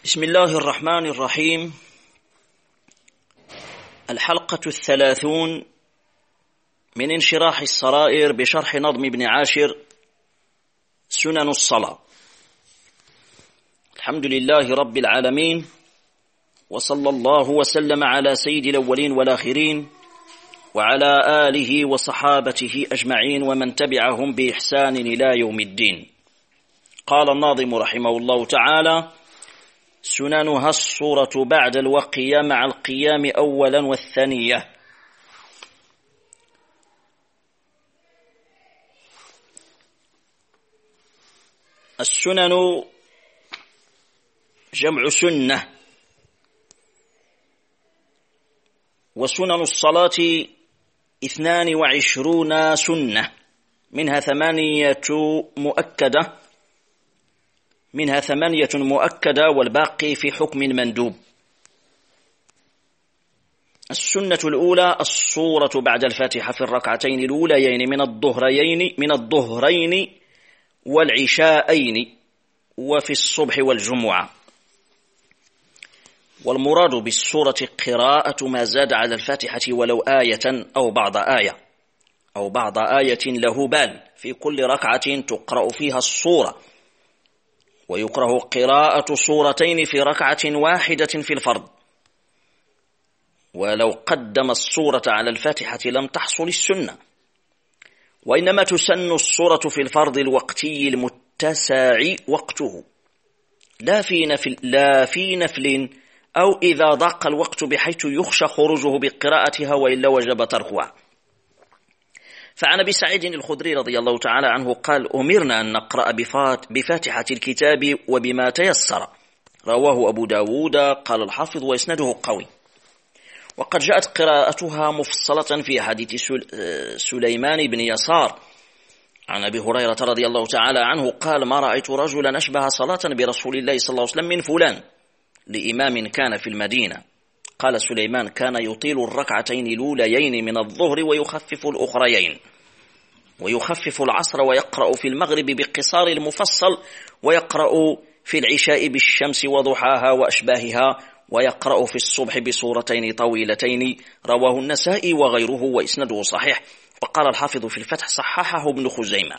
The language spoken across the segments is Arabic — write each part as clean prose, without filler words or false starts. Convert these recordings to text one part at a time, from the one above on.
بسم الله الرحمن الرحيم. الحلقة 30 من انشراح السرائر بشرح نظم ابن عاشر سنن الصلاة. الحمد لله رب العالمين، وصلى الله وسلم على سيد الأولين والآخرين وعلى آله وصحابته أجمعين ومن تبعهم بإحسان إلى يوم الدين. قال الناظم رحمه الله تعالى: سننها الصورة بعد الوقية مع القيام أولا والثانية. السنن جمع سنة، وسنن الصلاة 22 سنة، منها 8 مؤكدة والباقي في حكم مندوب. السنة الأولى الصورة بعد الفاتحة في الركعتين الأوليين من الظهرين والعشاءين وفي الصبح والجمعة. والمراد بالسورة قراءة ما زاد على الفاتحة ولو آية أو بعض آية له بال في كل ركعة تقرأ فيها الصورة. ويكره قراءة سورتين في ركعة واحدة في الفرض، ولو قدم السورة على الفاتحة لم تحصل السنة، وإنما تسن السورة في الفرض الوقتي المتسع وقته، لا في نفل أو إذا ضاق الوقت بحيث يخشى خروجه بقراءتها وإلا وجب تركها. فعن أبي سعيد الخدري رضي الله تعالى عنه قال: أمرنا أن نقرأ بفاتحة الكتاب وبما تيسر. رواه أبو داود. قال الحافظ: وإسناده قوي. وقد جاءت قراءتها مفصلة في حديث سليمان بن يسار عن أبي هريرة رضي الله تعالى عنه قال: ما رأيت رجلا أشبه صلاة برسول الله صلى الله عليه وسلم من فلان لإمام كان في المدينة. قال سليمان: كان يطيل الركعتين الأوليين من الظهر ويخفف الأخريين، ويخفف العصر، ويقرأ في المغرب بقصار المفصل، ويقرأ في العشاء بالشمس وضحاها وأشباهها، ويقرأ في الصبح بسورتين طويلتين. رواه النسائي وغيره وإسناده صحيح. وقال الحافظ في الفتح: صححه ابن خزيمة.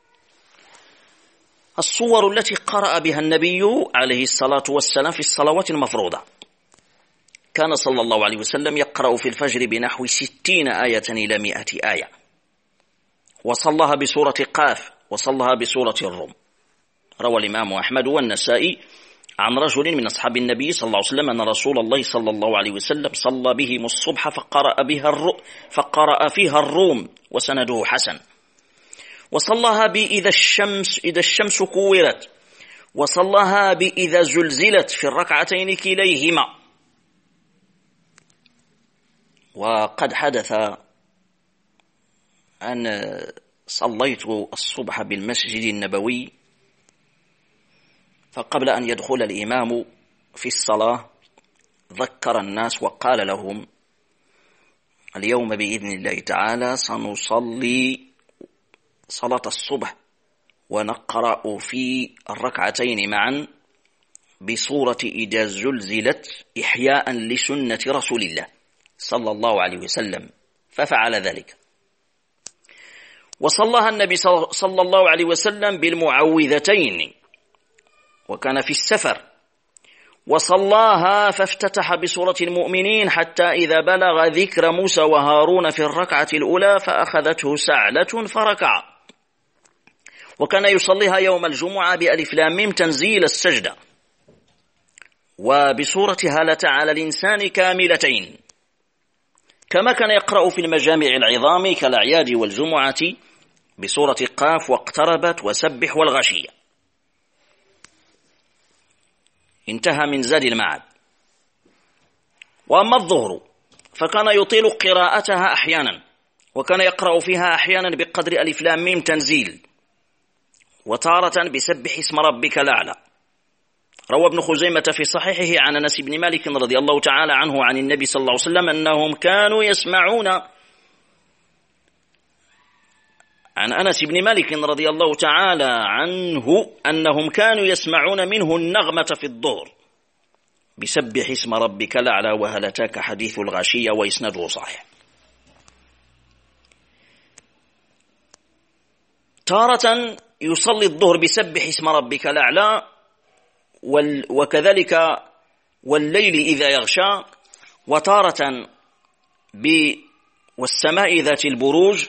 الصور التي قرأ بها النبي عليه الصلاة والسلام في الصلوات المفروضة: كان صلى الله عليه وسلم يقرأ في الفجر بنحو 60 آية إلى 100 آية، وصلها بسورة قاف، وصلها بسورة الروم. روى الإمام أحمد والنسائي عن رجل من أصحاب النبي صلى الله عليه وسلم أن رسول الله صلى الله عليه وسلم صلى بهم الصبح فقرأ فيها الروم، وسنده حسن. وصلها بإذا الشمس كورت، وصلها بإذا زلزلت في الركعتين كليهما. وقد حدث أن صليت الصبح بالمسجد النبوي، فقبل أن يدخل الإمام في الصلاة ذكر الناس وقال لهم: اليوم بإذن الله تعالى سنصلي صلاة الصبح ونقرأ في الركعتين معا بصورة إذا زلزلت إحياء لسنة رسول الله صلى الله عليه وسلم. ففعل ذلك، وصلها النبي صلى الله عليه وسلم بالمعوذتين، وكان في السفر، وصلاها فافتتح بسورة المؤمنين حتى إذا بلغ ذكر موسى وهارون في الركعة الأولى فأخذته سعلة فركع. وكان يصليها يوم الجمعة بألف لام ميم تنزيل السجدة، وبسورة هل على الإنسان كاملتين، كما كان يقرأ في المجامع العظام كالأعياد والجمعة بسورة قاف واقتربت وسبح والغشية. انتهى من زاد المعاد. وأما الظهر فكان يطيل قراءتها أحيانا، وكان يقرأ فيها أحيانا بقدر ألف لام ميم تنزيل، وتارة بسبح اسم ربك الأعلى. روى ابن خزيمة في صحيحه عن أنس بن مالك رضي الله تعالى عنه عن النبي صلى الله عليه وسلم أنهم كانوا يسمعون عن أنس بن مالك رضي الله تعالى عنه أنهم كانوا يسمعون منه النغمة في الظهر بسبح اسم ربك الأعلى وهل أتاك حديث الغاشية، وإسناده صحيح. تارة يصلي الظهر بسبح اسم ربك الأعلى، وكذلك والليل إذا يغشى، وتارة والسماء ذات البروج،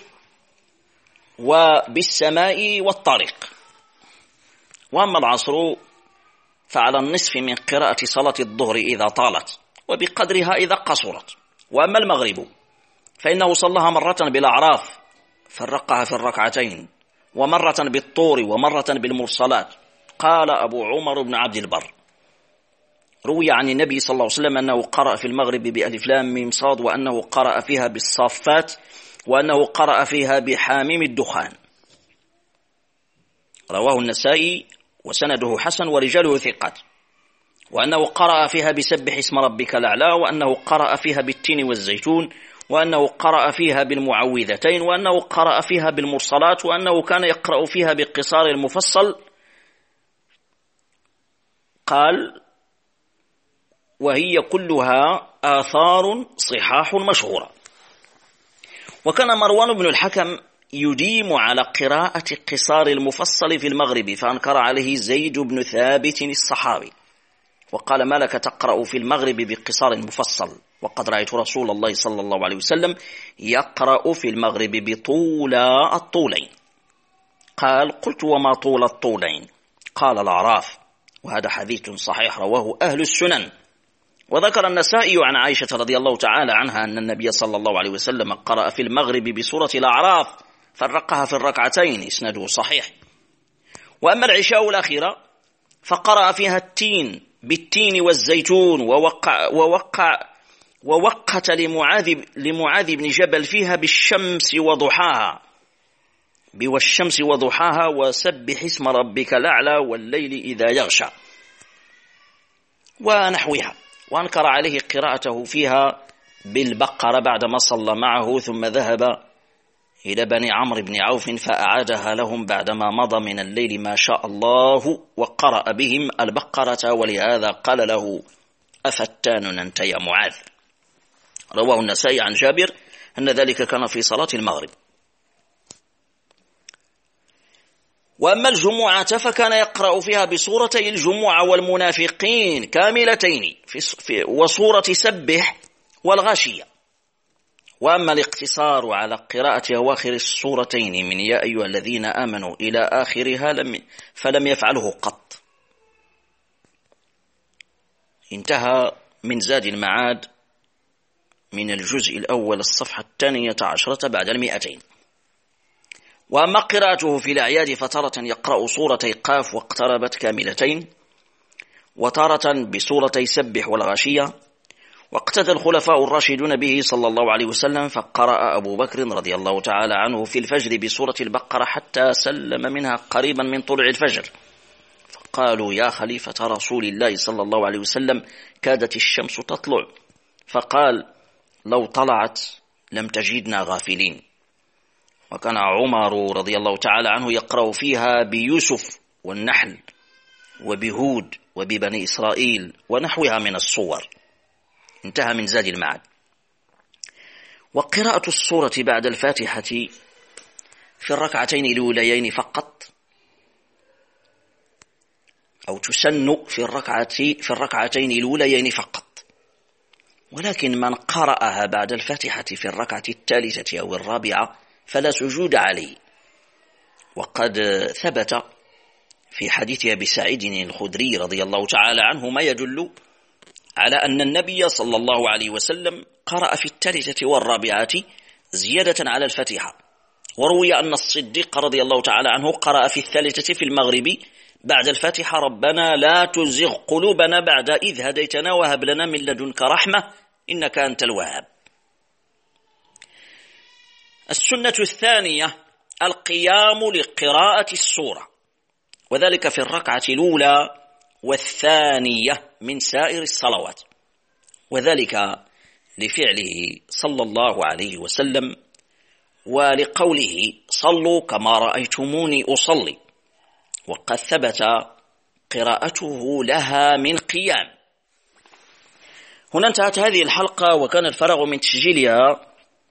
وبالسماء والطارق. وأما العصر فعلى النصف من قراءة صلاة الظهر إذا طالت، وبقدرها إذا قصرت. وأما المغرب فإنه صلىها مرة بالأعراف فرقها في الركعتين، ومرة بالطور، ومرة بالمرسلات. قال أبو عمر بن عبد البر: روي عن النبي صلى الله عليه وسلم أنه قرأ في المغرب بألف لام ميم صاد، وأنه قرأ فيها بالصافات، وأنه قرأ فيها بحاميم الدخان. رواه النسائي وسنده حسن ورجاله ثقات. وأنه قرأ فيها بسبح اسم ربك الأعلى، وأنه قرأ فيها بالتين والزيتون، وأنه قرأ فيها بالمعوذتين، وأنه قرأ فيها بالمرسلات، وأنه كان يقرأ فيها بالقصار المفصل. قال: وهي كلها آثار صحاح مشهورة. وكان مروان بن الحكم يديم على قراءة قصار المفصل في المغرب، فأنكر عليه زيد بن ثابت الصحابي وقال: ما لك تقرأ في المغرب بقصار مفصل، وقد رأيت رسول الله صلى الله عليه وسلم يقرأ في المغرب بطول الطولين. قال: قلت: وما طول الطولين؟ قال: الأعراف. وهذا حديث صحيح رواه أهل السنن. وذكر النسائي عن عائشة رضي الله تعالى عنها أن النبي صلى الله عليه وسلم قرأ في المغرب بسورة الأعراف فرقها في الركعتين، إسناده صحيح. وأما العشاء الأخيرة فقرأ فيها التين بالتين والزيتون، ووقت لمعاذ بن جبل فيها بالشمس وضحاها، والشمس وضحاها، وسبح اسم ربك الأعلى والليل إذا يغشى، ونحوها. وأنكر عليه قراءته فيها بالبقرة بعدما صلى معه، ثم ذهب إلى بني عمرو بن عوف فأعادها لهم بعدما مضى من الليل ما شاء الله، وقرأ بهم البقرة، ولهذا قال له: أفتان أنت يا معاذ. رواه النسائي عن جابر أن ذلك كان في صلاة المغرب. وأما الجمعة فكان يقرأ فيها بسورتي الجمعة والمنافقين كاملتين وسورة سبح والغاشية. وأما الاقتصار على قراءة أواخر السورتين من يا أيها الذين آمنوا إلى آخرها فلم يفعله قط. انتهى من زاد المعاد من الجزء الأول الصفحة 12 بعد 200. وأما قراءته في الأعياد فتارة يقرأ سورتي قاف واقتربت كاملتين، وتارة بسورتي سبح والغاشية. واقتدى الخلفاء الراشدون به صلى الله عليه وسلم، فقرأ أبو بكر رضي الله تعالى عنه في الفجر بسورة البقرة حتى سلم منها قريبا من طلوع الفجر، فقالوا: يا خليفة رسول الله صلى الله عليه وسلم كادت الشمس تطلع. فقال: لو طلعت لم تجدنا غافلين. وكان عمر رضي الله تعالى عنه يقرأ فيها بيوسف والنحل وبهود وببني إسرائيل ونحوها من الصور. انتهى من زاد المعاد. وقراءة السورة بعد الفاتحة في الركعتين الأوليين فقط، أو تسن في الركعتين الأوليين فقط. ولكن من قرأها بعد الفاتحة في الركعة الثالثة أو الرابعة فلا سجود عليه. وقد ثبت في حديث أبي سعيد الخدري رضي الله تعالى عنه ما يدل على أن النبي صلى الله عليه وسلم قرأ في الثالثة والرابعة زيادة على الفاتحة. وروي أن الصديق رضي الله تعالى عنه قرأ في الثالثة في المغرب بعد الفاتحة: ربنا لا تزغ قلوبنا بعد إذ هديتنا وهب لنا من لدنك رحمة إنك أنت الوهاب. السنة الثانية القيام لقراءة السورة، وذلك في الركعة الأولى والثانية من سائر الصلوات، وذلك لفعله صلى الله عليه وسلم ولقوله: صلوا كما رأيتموني أصلي. وقد ثبت قراءته لها من قيام، هنا انتهت هذه الحلقة، وكان الفراغ من تسجيلها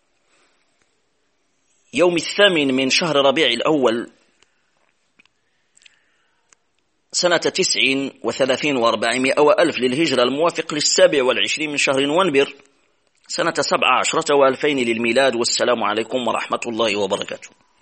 يوم 8 من شهر ربيع الأول سنة 39 و400 وألف للهجرة، الموافق 27 من شهر نوفمبر سنة 17 و2000 للميلاد. والسلام عليكم ورحمة الله وبركاته.